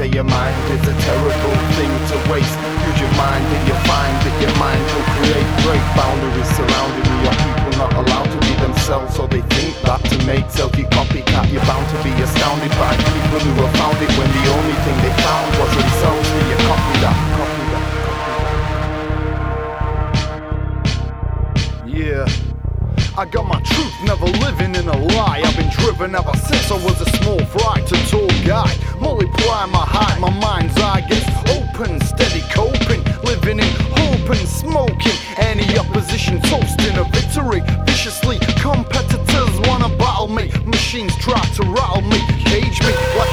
say your mind is a terrible thing to waste. Use your mind and you find that your mind will create great boundaries surrounding you. Your people not allowed to be themselves, so they think that to make selfie copycat, you're bound to be astounded by people who have found it when the only thing they found was themselves. So you copy that, copy that. Yeah, I got my truth, never living in a lie. I've been driven ever since I was a small fry to tall guy. Multiply my height, my mind's eye gets open, steady coping, living in hope and smoking. Any opposition toasting a victory, viciously competitors wanna battle me. Machines try to rattle me, cage me like